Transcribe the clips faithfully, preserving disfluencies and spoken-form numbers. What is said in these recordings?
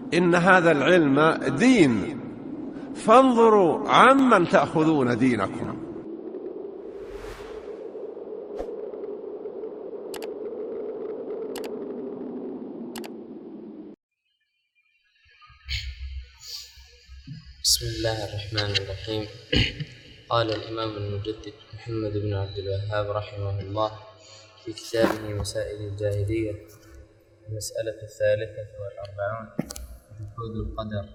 إن هذا العلم دين، فانظروا عمن تأخذون دينكم. بسم الله الرحمن الرحيم. قال الإمام المجدد محمد بن عبد الوهاب رحمه الله في كتابه مسائل الجاهلية المسألة الثالثة والأربعون: جحود القدر.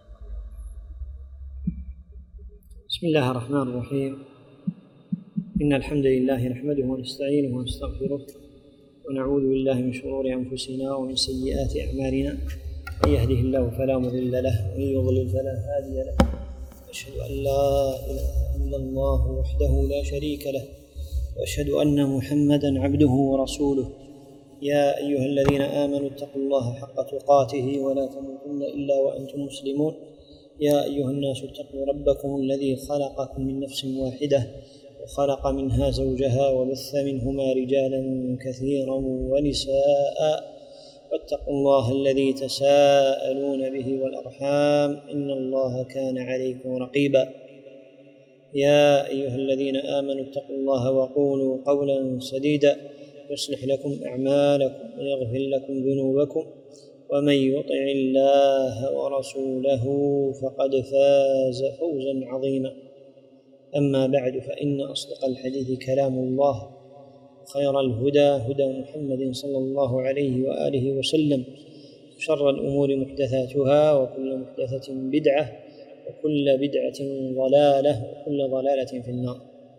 بسم الله الرحمن الرحيم. إن الحمد لله نحمده ونستعينه ونستغفره ونعوذ بالله من شرور أنفسنا ومن سيئات أعمالنا، من يهده الله فلا مضل له ومن يضلل فلا هادي له، أشهد أن لا إله إلا الله وحده لا شريك له، وأشهد أن محمدا عبده ورسوله. يا أيها الذين آمنوا اتقوا الله حق تقاته ولا تموتن إلا وأنتم مسلمون. يا أيها الناس اتقوا ربكم الذي خلقكم من نفس واحدة وخلق منها زوجها وبث منهما رجالا كثيرا ونساء، واتقوا الله الذي تساءلون به والأرحام إن الله كان عليكم رقيبا. يا أيها الذين آمنوا اتقوا الله وقولوا قولا سديدا يصلح لكم أعمالكم ويغفر لكم ذنوبكم، ومن يطع الله ورسوله فقد فاز فوزا عظيما. أما بعد، فإن أصدق الحديث كلام الله، خير الهدى هدى محمد صلى الله عليه وآله وسلم، شر الأمور محدثاتها وكل محدثة بدعة وكل بدعة ضلالة وكل ضلالة في النار.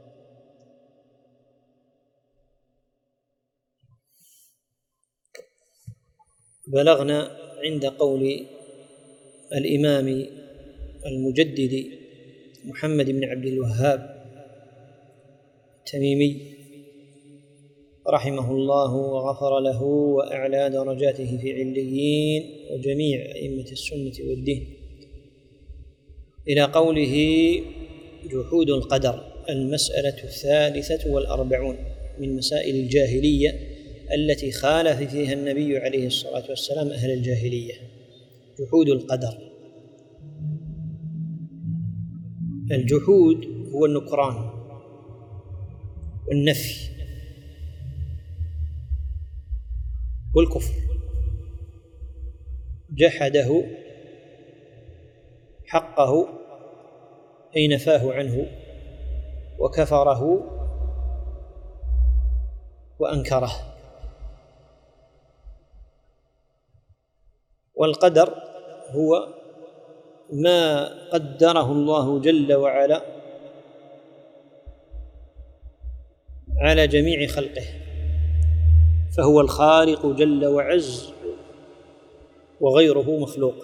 بلغنا عند قول الإمام المجدد محمد بن عبد الوهاب التميمي رحمه الله وغفر له وأعلى درجاته في عليين وجميع أئمة السنة والدين، إلى قوله: جحود القدر، المسألة الثالثة والأربعون من مسائل الجاهلية التي خالف فيها النبي عليه الصلاة والسلام أهل الجاهلية. جحود القدر. الجحود هو النكران والنفي والكفر. جحده حقه أي نفاه عنه، وكفره وأنكره. والقدر هو ما قدره الله جل وعلا على جميع خلقه، فهو الخالق جل وعز وغيره مخلوق،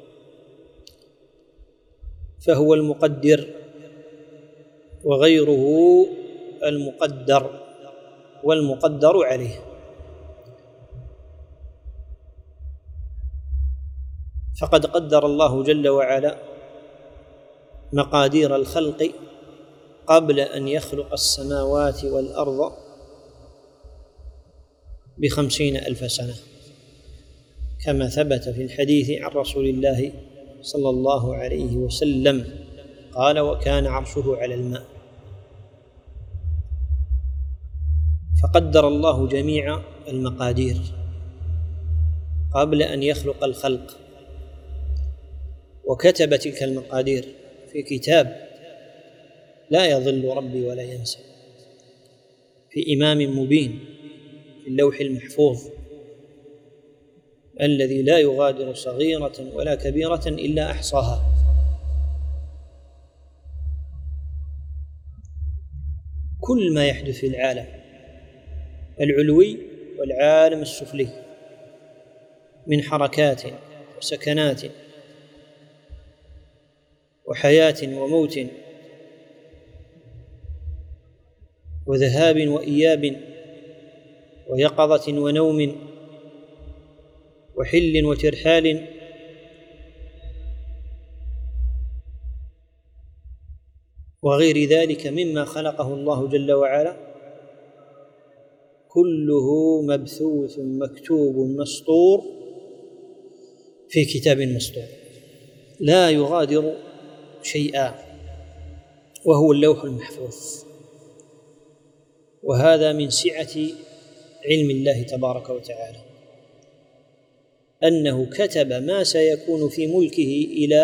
فهو المقدر وغيره المقدر والمقدر عليه. فقد قدر الله جل وعلا مقادير الخلق قبل أن يخلق السماوات والأرض بخمسين ألف سنة، كما ثبت في الحديث عن رسول الله صلى الله عليه وسلم قال: وكان عرشه على الماء. فقدر الله جميع المقادير قبل أن يخلق الخلق، وكتب تلك المقادير في كتاب لا يضل ربي ولا ينسى، في إمام مبين في اللوح المحفوظ الذي لا يغادر صغيرة ولا كبيرة إلا أحصاها. كل ما يحدث في العالم العلوي والعالم السفلي من حركات وسكنات وحياة وموت وذهاب وإياب ويقظة ونوم وحل وترحال، وغير ذلك مما خلقه الله جل وعلا، كله مبثوث مكتوب مسطور في كتاب مسطور. لا يغادر شيئا، وهو اللوح المحفوظ. وهذا من سعة علم الله تبارك وتعالى، أنه كتب ما سيكون في ملكه إلى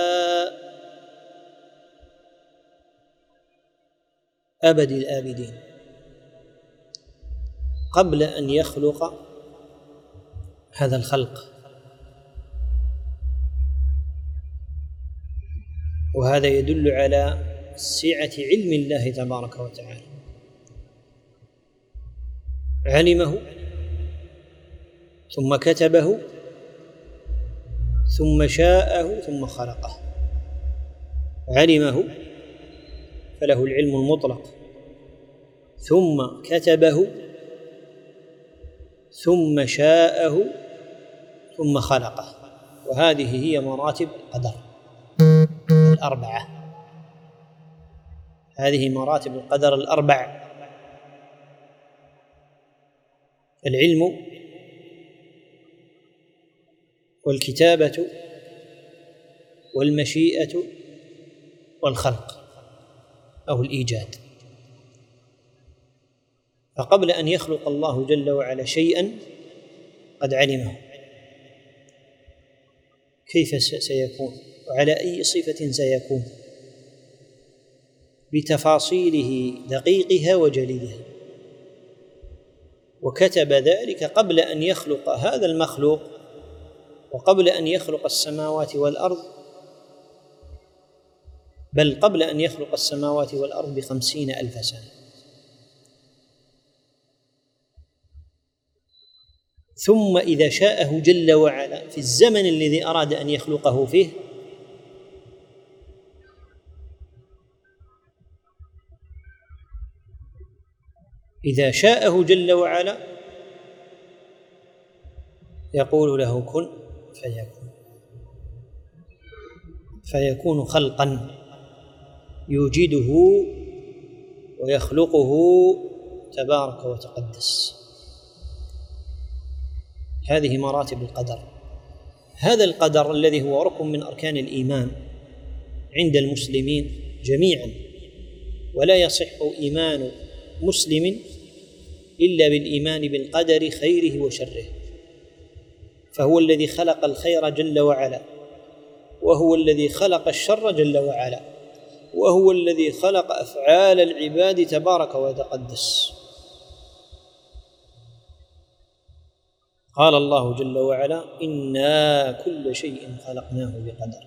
أبد الآبدين قبل أن يخلق هذا الخلق. وهذا يدل على سعة علم الله تبارك وتعالى. علمه ثم كتبه ثم شاءه ثم خلقه. علمه فله العلم المطلق، ثم كتبه ثم شاءه ثم خلقه. وهذه هي مراتب القدر الأربعة. هذه مراتب القدر الأربع: العلم والكتابة والمشيئة والخلق أو الإيجاد. فقبل أن يخلق الله جل وعلا شيئا قد علمه كيف سيكون وعلى أي صفة سيكون بتفاصيله دقيقها وجليلها، وكتب ذلك قبل أن يخلق هذا المخلوق وقبل أن يخلق السماوات والأرض، بل قبل أن يخلق السماوات والأرض بخمسين ألف سنة. ثم إذا شاءه جل وعلا في الزمن الذي أراد أن يخلقه فيه إذا شاءه جل وعلا يقول له كن فيكون، فيكون خلقا يوجده ويخلقه تبارك وتقدس. هذه مراتب القدر. هذا القدر الذي هو ركن من أركان الإيمان عند المسلمين جميعا، ولا يصح إيمان مسلم إلا بالإيمان بالقدر خيره وشره. فهو الذي خلق الخير جل وعلا، وهو الذي خلق الشر جل وعلا، وهو الذي خلق أفعال العباد تبارك وتقدس. قال الله جل وعلا: إنا كل شيء خلقناه بقدر.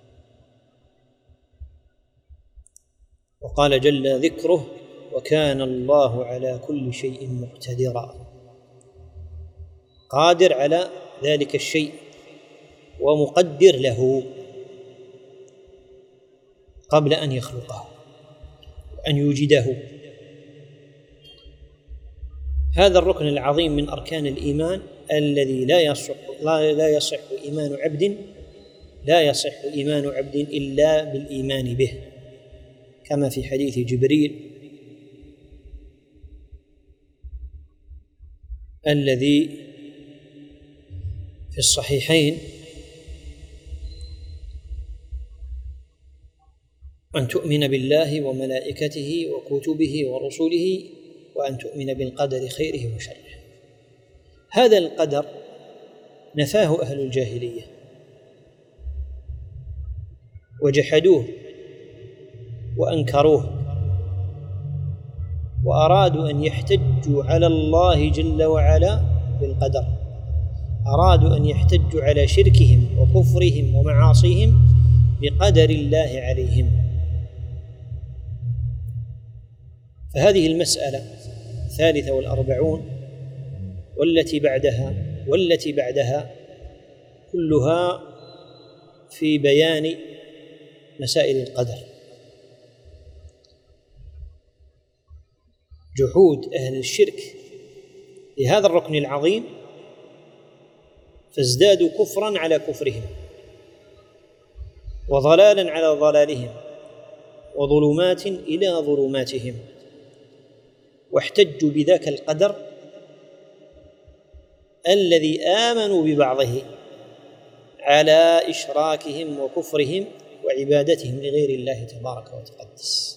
وقال جل ذكره: وكان الله على كل شيء مقتدرا، قادر على ذلك الشيء ومقدر له قبل أن يخلقه وأن يوجده. هذا الركن العظيم من أركان الإيمان الذي لا يصح لا يصح إيمان عبد لا يصح إيمان عبد إلا بالإيمان به، كما في حديث جبريل الذي في الصحيحين: أن تؤمن بالله وملائكته وكتبه ورسله وأن تؤمن بالقدر خيره وشره. هذا القدر نفاه أهل الجاهلية وجحدوه وأنكروه، وأرادوا أن يحتجوا على الله جل وعلا بالقدر. أرادوا أن يحتجوا على شركهم وكفرهم ومعاصيهم بقدر الله عليهم. فهذه المسألة الثالثة والأربعون والتي بعدها والتي بعدها كلها في بيان مسائل القدر. جحود أهل الشرك لهذا الركن العظيم فازدادوا كفرا على كفرهم وضلالا على ضلالهم وظلمات إلى ظلماتهم، واحتجوا بذاك القدر الذي آمنوا ببعضه على إشراكهم وكفرهم وعبادتهم لغير الله تبارك وتقدس.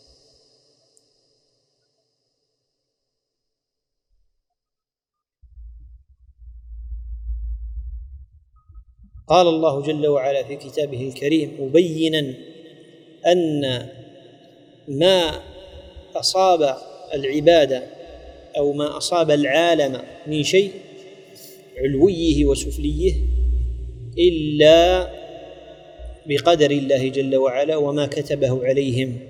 قال الله جل وعلا في كتابه الكريم مبينا أن ما أصاب العبادة أو ما أصاب العالم من شيء علويه وسفليه إلا بقدر الله جل وعلا وما كتبه عليهم.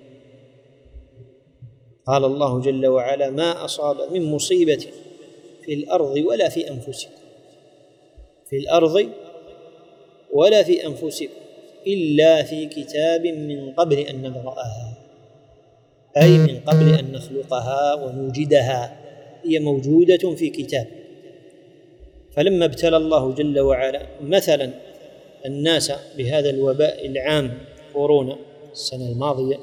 قال الله جل وعلا ما أصاب من مصيبة في الأرض ولا في أنفسكم في الأرض ولا في أنفسكم إلا في كتاب من قبل أن نبرأها، أي من قبل أن نخلقها ونوجدها، هي موجودة في كتاب. فلما ابتلى الله جل وعلا مثلا الناس بهذا الوباء العام كورونا السنة الماضية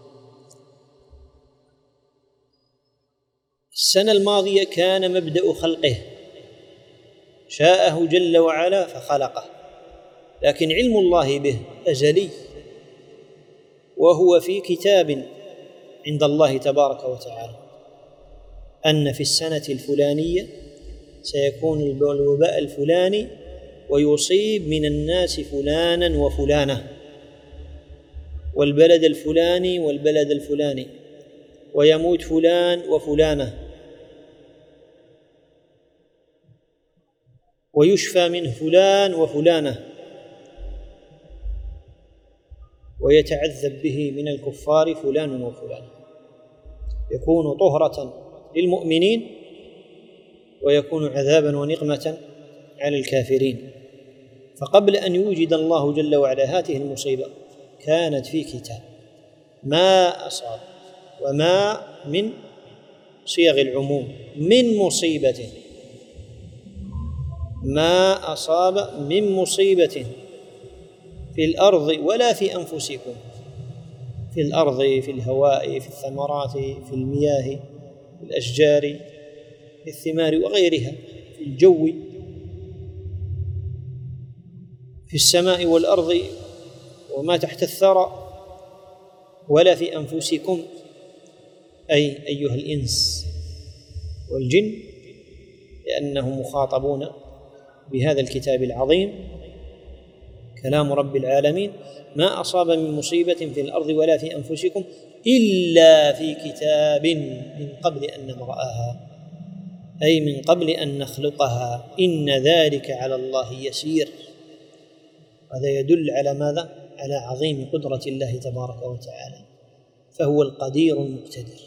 السنة الماضية كان مبدأ خلقه شاءه جل وعلا فخلقه، لكن علم الله به أزلي وهو في كتاب عند الله تبارك وتعالى أن في السنة الفلانية سيكون الوباء الفلاني ويصيب من الناس فلانا وفلانة والبلد الفلاني والبلد الفلاني ويموت فلان وفلانة ويشفى منه فلان وفلانة ويتعذب به من الكفار فلان وفلان، يكون طهرة للمؤمنين ويكون عذابا ونقمة على الكافرين. فقبل أن يوجد الله جل وعلا هذه المصيبة كانت في كتاب ما أصاب، وما من صيغ العموم من مصيبة، ما أصاب من مصيبة في الأرض ولا في أنفسكم، في الأرض، في الهواء، في الثمرات، في المياه، في الأشجار، في الثمار وغيرها، في الجو، في السماء والأرض وما تحت الثرى، ولا في أنفسكم أي أيها الإنس والجن، لأنهم مخاطبون بهذا الكتاب العظيم كلام رب العالمين. ما أصاب من مصيبة في الأرض ولا في أنفسكم إلا في كتاب من قبل أن نبرأها، أي من قبل أن نخلقها، إن ذلك على الله يسير. هذا يدل على ماذا؟ على عظيم قدرة الله تبارك وتعالى، فهو القدير المقتدر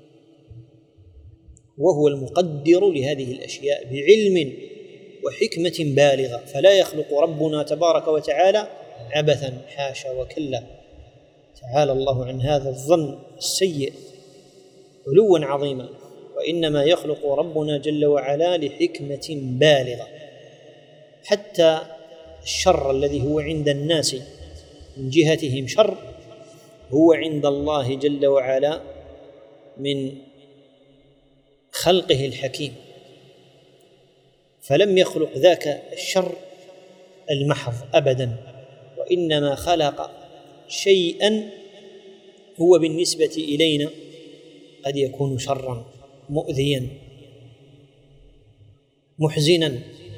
وهو المقدر لهذه الأشياء بعلم وحكمة بالغة، فلا يخلق ربنا تبارك وتعالى عبثا، حاشا وكلا، تعالى الله عن هذا الظن السيء علوا عظيما، وإنما يخلق ربنا جل وعلا لحكمة بالغة. حتى الشر الذي هو عند الناس من جهتهم شر هو عند الله جل وعلا من خلقه الحكيم، فلم يخلق ذاك الشر المحض أبدا، وإنما خلق شيئا هو بالنسبة إلينا قد يكون شرا مؤذيا محزنا،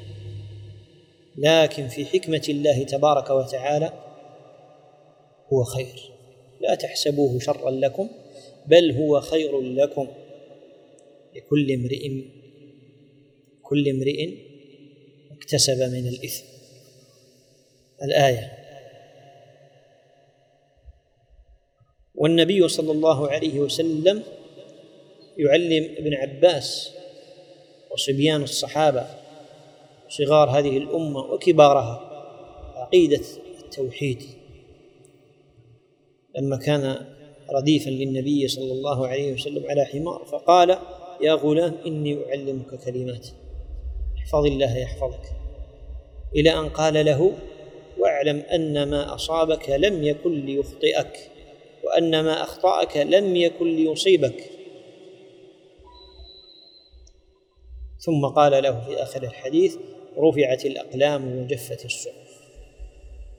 لكن في حكمة الله تبارك وتعالى هو خير. لا تحسبوه شرا لكم بل هو خير لكم، لكل امرئ كل امرئ اكتسب من الإثم. الآية. والنبي صلى الله عليه وسلم يعلم ابن عباس وصبيان الصحابة صغار هذه الأمة وكبارها عقيدة التوحيد، لما كان رديفا للنبي صلى الله عليه وسلم على حمار فقال يا غلام إني أعلمك كلمات احفظ الله يحفظك، إلى أن قال له واعلم أن ما أصابك لم يكن ليخطئك وأن ما أخطأك لم يكن ليصيبك. ثم قال له في آخر الحديث رفعت الأقلام وجفت الصحف.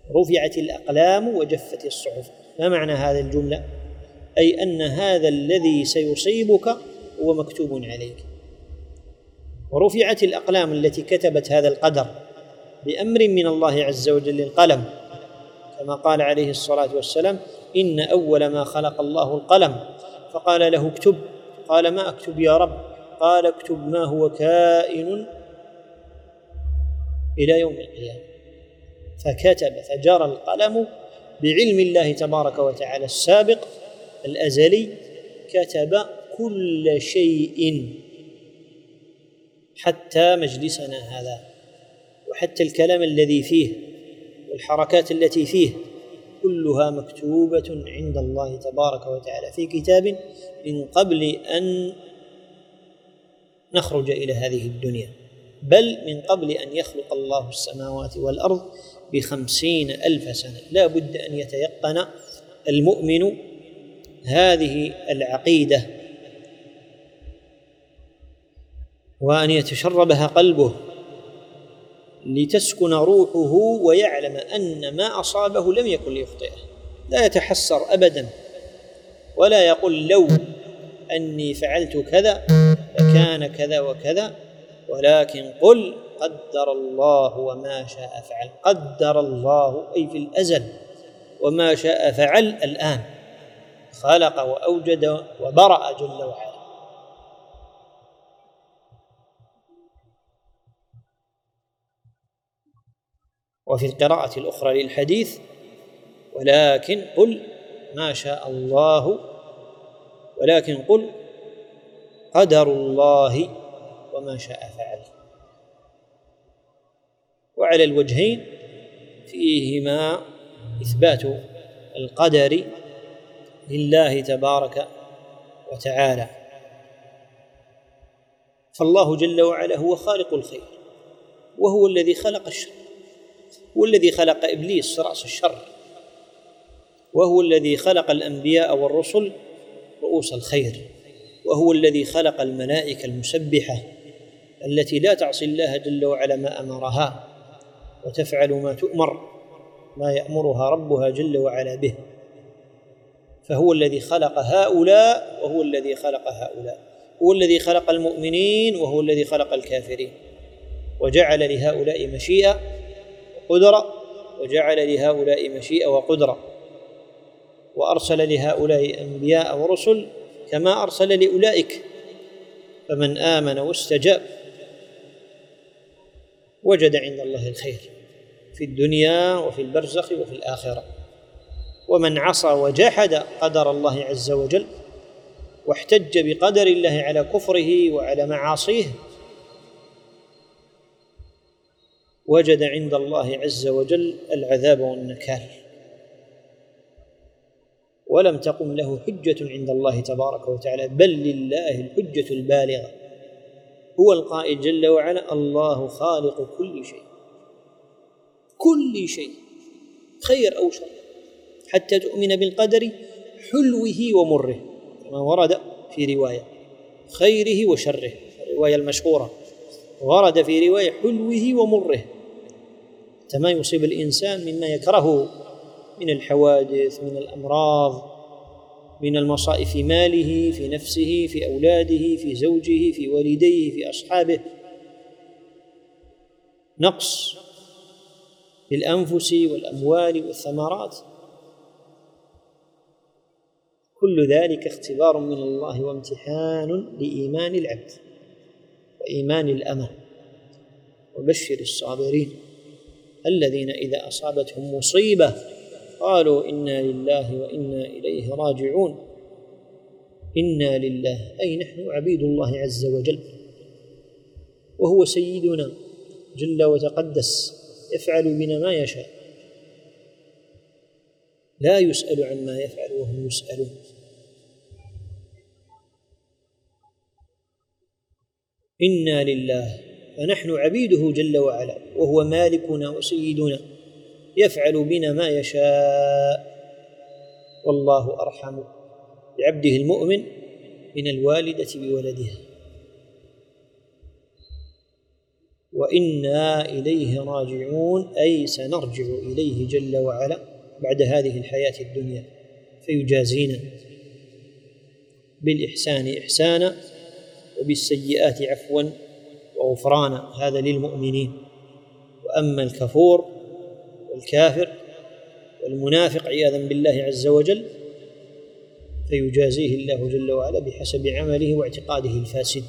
رفعت الأقلام وجفت الصحف. ما معنى هذه الجملة؟ أي أن هذا الذي سيصيبك هو مكتوب عليك. ورفعت الأقلام التي كتبت هذا القدر بأمر من الله عز وجل القلم، كما قال عليه الصلاة والسلام: إن أول ما خلق الله القلم فقال له اكتب، قال ما أكتب يا رب؟ قال اكتب ما هو كائن إلى يوم القيامة. فكتب، فجرى القلم بعلم الله تبارك وتعالى السابق الأزلي، كتب كل شيء حتى مجلسنا هذا، وحتى الكلام الذي فيه والحركات التي فيه كلها مكتوبة عند الله تبارك وتعالى في كتاب من قبل أن نخرج إلى هذه الدنيا، بل من قبل أن يخلق الله السماوات والأرض بخمسين ألف سنة. لا بد أن يتيقن المؤمن هذه العقيدة وأن يتشربها قلبه لتسكن روحه ويعلم أن ما أصابه لم يكن ليخطئه. لا يتحسر أبدا ولا يقول لو أني فعلت كذا لكان كذا وكذا، ولكن قل قدر الله وما شاء فعل. قدر الله أي في الأزل، وما شاء فعل الآن، خلق وأوجد وبرأ جل وعلا. وفي القراءة الأخرى للحديث: ولكن قل ما شاء الله، ولكن قل قدر الله وما شاء فعل. وعلى الوجهين فيهما إثبات القدر لله تبارك وتعالى. فالله جل وعلا هو خالق الخير، وهو الذي خلق الشر، هو الذي خلق إبليس رأس الشر، وهو الذي خلق الأنبياء والرسل رؤوس الخير، وهو الذي خلق الملائكة المسبحة التي لا تعصي الله جل وعلا ما أمرها وتفعل ما تؤمر، ما يأمرها ربها جل وعلا به. فهو الذي خلق هؤلاء وهو الذي خلق هؤلاء، هو الذي خلق المؤمنين وهو الذي خلق الكافرين، وجعل لهؤلاء مشيئة وقدرة، وجعل لهؤلاء مشيئة وقدرة، وأرسل لهؤلاء أنبياء ورسل كما أرسل لأولئك. فمن آمن واستجاب وجد عند الله الخير في الدنيا وفي البرزخ وفي الآخرة. ومن عصى وجحد قدر الله عز وجل واحتج بقدر الله على كفره وعلى معاصيه وجد عند الله عز وجل العذاب والنكال، ولم تقم له حجة عند الله تبارك وتعالى، بل لله الحجة البالغة. هو القائل جل وعلا: الله خالق كل شيء، كل شيء خير أو شر، حتى تؤمن بالقدر حلوه ومره، كما ورد في رواية خيره وشره، الرواية المشهورة ورد في رواية حلوه ومره، ما يصيب الإنسان مما يكرهه من الحوادث، من الأمراض، من المصائب في ماله، في نفسه، في أولاده، في زوجه، في والديه، في أصحابه، نقص في الأنفس والأموال والثمرات، كل ذلك اختبار من الله وامتحان لإيمان العبد وإيمان الأمة. وبشر الصابرين الذين إذا أصابتهم مصيبة قالوا إنا لله وإنا إليه راجعون. إنا لله أي نحن عبيد الله عز وجل، وهو سيدنا جل وتقدس، يفعل بنا ما يشاء، لا يسأل عما يفعل وهم يسألون. إنا لله فنحن عبيده جل وعلا، وهو مالكنا وسيدنا، يفعل بنا ما يشاء. والله أرحم بعبده المؤمن من الوالدة بولدها. وإنا إليه راجعون، أي سنرجع إليه جل وعلا بعد هذه الحياة الدنيا فيجازينا بالإحسان إحسانا وبالسيئات عفوا وغفرانا، هذا للمؤمنين. وأما الكفور والكافر والمنافق عياذا بالله عز وجل فيجازيه الله جل وعلا بحسب عمله واعتقاده الفاسد.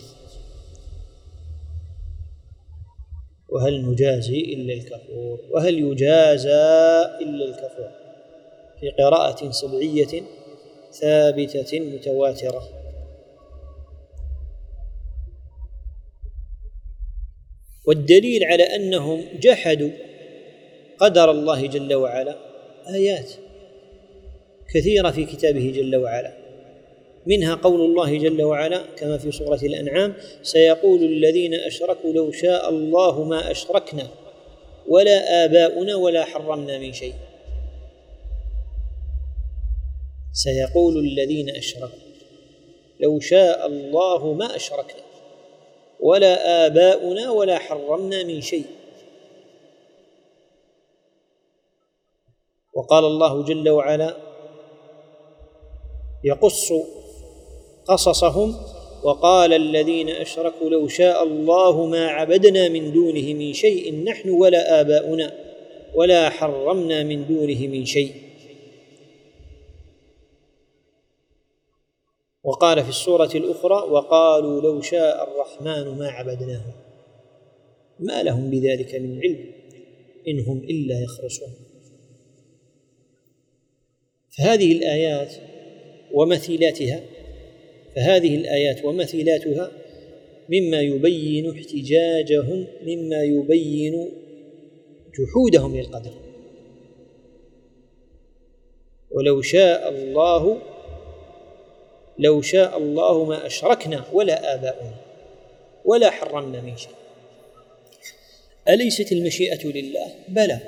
وهل نجازي إلا الكفور، وهل يجازى إلا الكفور، في قراءة سبعية ثابتة متواترة. والدليل على أنهم جحدوا قدر الله جل وعلا آيات كثيرة في كتابه جل وعلا، منها قول الله جل وعلا كما في سورة الأنعام: سيقول الذين أشركوا لو شاء الله ما أشركنا ولا آباؤنا ولا حرمنا من شيء. سيقول الذين أشركوا لو شاء الله ما أشركنا ولا آباؤنا ولا حرمنا من شيء. وقال الله جل وعلا يقص قصصهم: وقال الذين أشركوا لو شاء الله ما عبدنا من دونه من شيء نحن ولا آباؤنا ولا حرمنا من دونه من شيء. وقال في السورة الأخرى: وقالوا لو شاء الرحمن ما عبدناه ما لهم بذلك من علم إن هم إلا يخرصون. فهذه الآيات ومثيلاتها فهذه الآيات ومثيلاتها مما يبين احتجاجهم، مما يبين جحودهم للقدر. ولو شاء الله لو شاء الله ما أشركنا ولا آباؤنا ولا حرمنا من شيء. أليست المشيئة لله؟ بلى.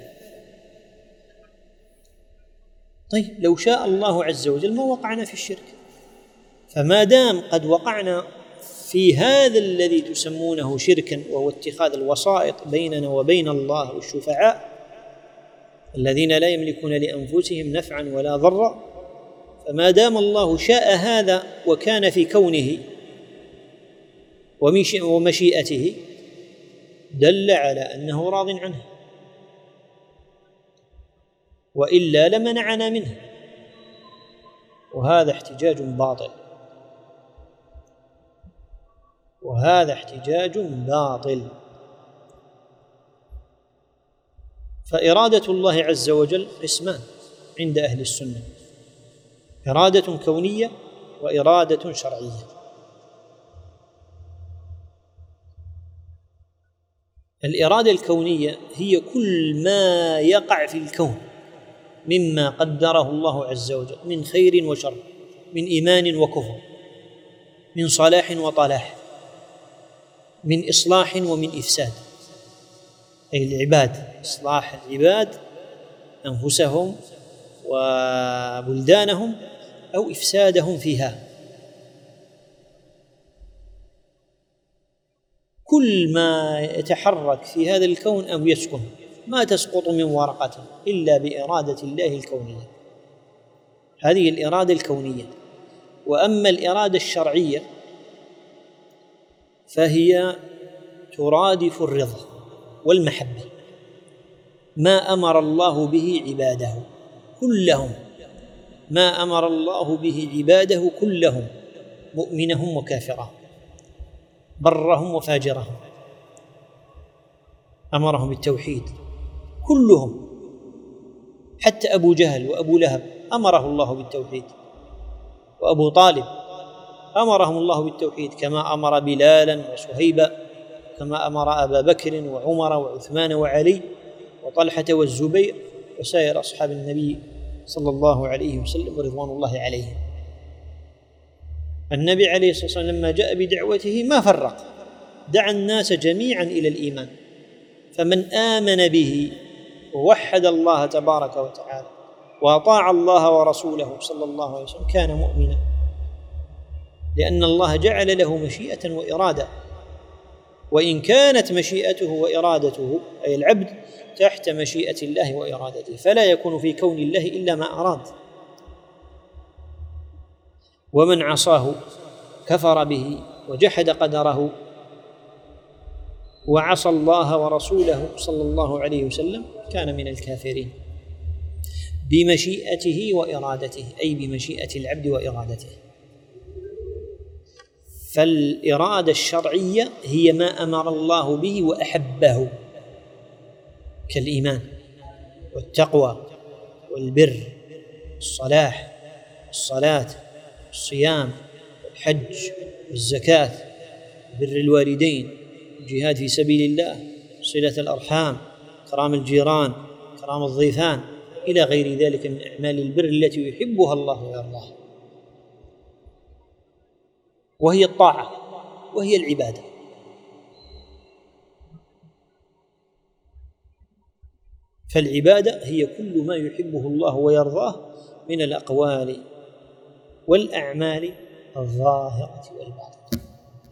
طيب لو شاء الله عز وجل ما وقعنا في الشرك، فما دام قد وقعنا في هذا الذي تسمونه شركا، وهو اتخاذ الوسائط بيننا وبين الله والشفعاء الذين لا يملكون لأنفسهم نفعا ولا ضرا، فما دام الله شاء هذا وكان في كونه ومشيئته دل على أنه راض عنه، وإلا لمنعنا منه. وهذا احتجاج باطل وهذا احتجاج باطل. فإرادة الله عز وجل قسمان عند أهل السنة: إرادة كونية وإرادة شرعية. الإرادة الكونية هي كل ما يقع في الكون مما قدره الله عز وجل من خير وشر، من إيمان وكفر، من صلاح وطلاح، من إصلاح ومن إفساد، أي العباد، إصلاح العباد أنفسهم وبلدانهم أو إفسادهم فيها. كل ما يتحرك في هذا الكون أو يسكن ما تسقط من ورقة إلا بإرادة الله الكونية، هذه الإرادة الكونية. وأما الإرادة الشرعية فهي ترادف الرضا والمحبة، ما أمر الله به عباده كلهم، ما أمر الله به عباده كلهم، مؤمنهم وكافرهم، برهم وفاجرهم، أمرهم بالتوحيد كلهم، حتى أبو جهل وأبو لهب أمره الله بالتوحيد، وأبو طالب أمرهم الله بالتوحيد، كما أمر بلالا وصهيبا، كما أمر أبا بكر وعمر وعثمان وعلي وطلحة والزبير وسائر أصحاب النبي صلى الله عليه وسلم ورضوان الله عليهم. النبي عليه الصلاة والسلام لما جاء بدعوته ما فرق، دعا الناس جميعا إلى الإيمان، فمن آمن به ووحد الله تبارك وتعالى وأطاع الله ورسوله صلى الله عليه وسلم كان مؤمنا، لأن الله جعل له مشيئة وإرادة. وإن كانت مشيئته وإرادته أي العبد تحت مشيئة الله وإرادته، فلا يكون في كون الله إلا ما أراد. ومن عصاه كفر به وجحد قدره وعصى الله ورسوله صلى الله عليه وسلم كان من الكافرين بمشيئته وإرادته، أي بمشيئة العبد وإرادته. فالإرادة الشرعية هي ما أمر الله به وأحبه كالإيمان والتقوى والبر والصلاح والصلاة والصيام والحج والزكاة بر الوالدين الجهاد في سبيل الله صلة الأرحام كرام الجيران كرام الضيفان إلى غير ذلك من أعمال البر التي يحبها الله ويرضاها، وهي الطاعة وهي العبادة. فالعبادة هي كل ما يحبه الله ويرضاه من الأقوال والأعمال الظاهرة والباطنة.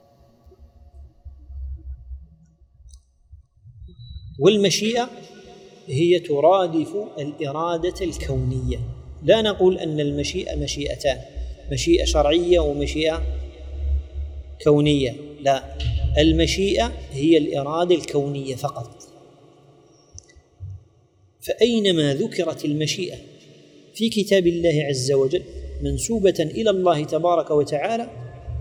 والمشيئة هي ترادف الإرادة الكونية. لا نقول أن المشيئة مشيئتان، مشيئة شرعية ومشيئة كونية، لا، المشيئة هي الإرادة الكونية فقط. فأينما ذكرت المشيئة في كتاب الله عز وجل منسوبة إلى الله تبارك وتعالى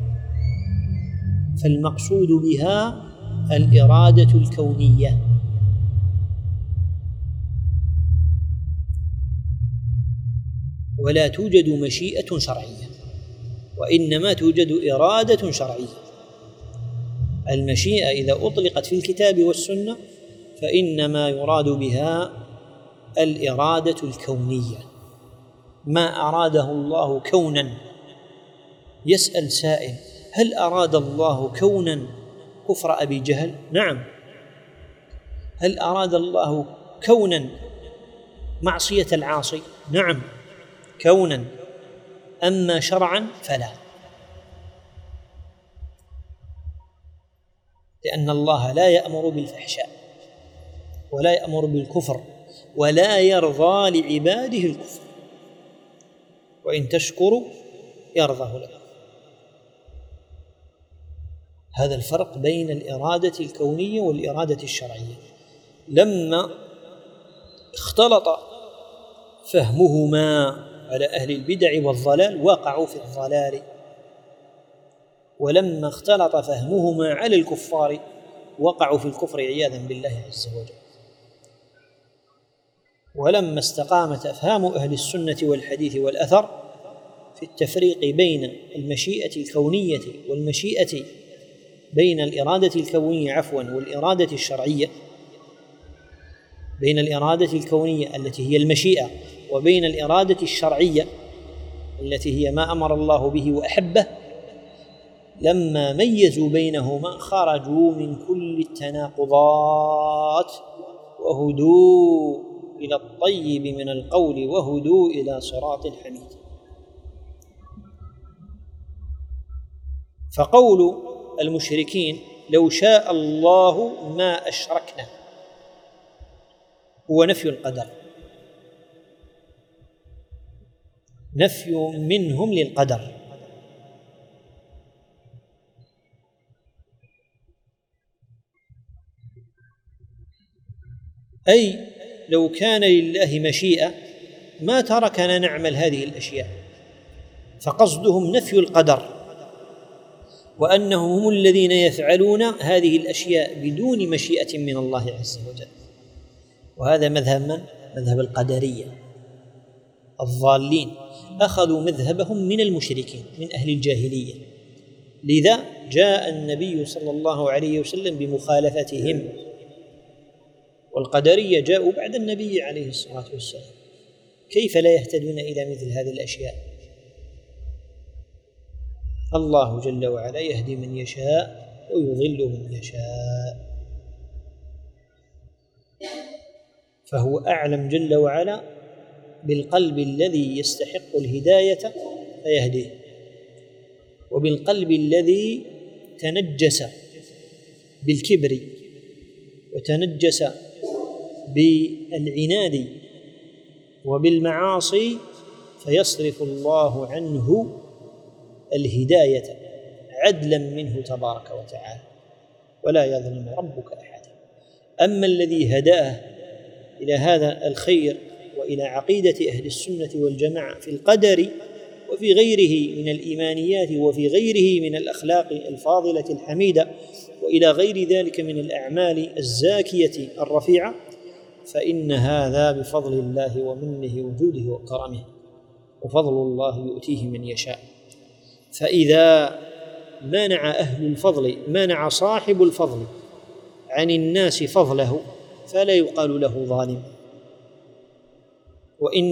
فالمقصود بها الإرادة الكونية. ولا توجد مشيئة شرعية، وإنما توجد إرادة شرعية. المشيئة إذا أطلقت في الكتاب والسنة فإنما يراد بها الإرادة الكونية، ما أراده الله كونا. يسأل سائل: هل أراد الله كونا كفر أبي جهل؟ نعم. هل أراد الله كونا معصية العاصي؟ نعم كونا. أما شرعا فلا، لأن الله لا يأمر بالفحشاء ولا يأمر بالكفر ولا يرضى لعباده الكفر، وإن تشكروا يرضه لكم. هذا الفرق بين الإرادة الكونية والإرادة الشرعية. لما اختلط فهمهما على أهل البدع والضلال وقعوا في الضلال، ولما اختلط فهمهما على الكفار وقعوا في الكفر عياذا بالله عز وجل. ولما استقامت أفهام أهل السنة والحديث والأثر في التفريق بين المشيئة الكونية والمشيئة بين الإرادة الكونية عفوا والإرادة الشرعية، بين الإرادة الكونية التي هي المشيئة وبين الإرادة الشرعية التي هي ما أمر الله به وأحبه، لما ميزوا بينهما خرجوا من كل التناقضات وهدوا إلى الطيب من القول وهدوا إلى صراط حميد. فقول المشركين لو شاء الله ما أشركنا هو نفي القدر، نفي منهم للقدر. أي لو كان لله مشيئة ما تركنا نعمل هذه الأشياء، فقصدهم نفي القدر، وأنهم هم الذين يفعلون هذه الأشياء بدون مشيئة من الله عز وجل. وهذا مذهب من؟ مذهب القدرية الضالين، أخذوا مذهبهم من المشركين من أهل الجاهلية، لذا جاء النبي صلى الله عليه وسلم بمخالفتهم، والقدرية جاءوا بعد النبي عليه الصلاة والسلام، كيف لا يهتدون إلى مثل هذه الأشياء؟ الله جل وعلا يهدي من يشاء ويضل من يشاء، فهو أعلم جل وعلا بالقلب الذي يستحق الهداية فيهديه، وبالقلب الذي تنجس بالكبر وتنجس بالعناد وبالمعاصي فيصرف الله عنه الهداية عدلا منه تبارك وتعالى، ولا يظلم ربك أحدا. أما الذي هداه إلى هذا الخير وإلى عقيدة أهل السنة والجماعة في القدر وفي غيره من الإيمانيات وفي غيره من الأخلاق الفاضلة الحميدة وإلى غير ذلك من الأعمال الزاكية الرفيعة، فإن هذا بفضل الله ومنه وجوده وكرمه، وفضل الله يؤتيه من يشاء. فإذا مانع أهل الفضل مانع صاحب الفضل عن الناس فضله فلا يقال له ظالم، وإن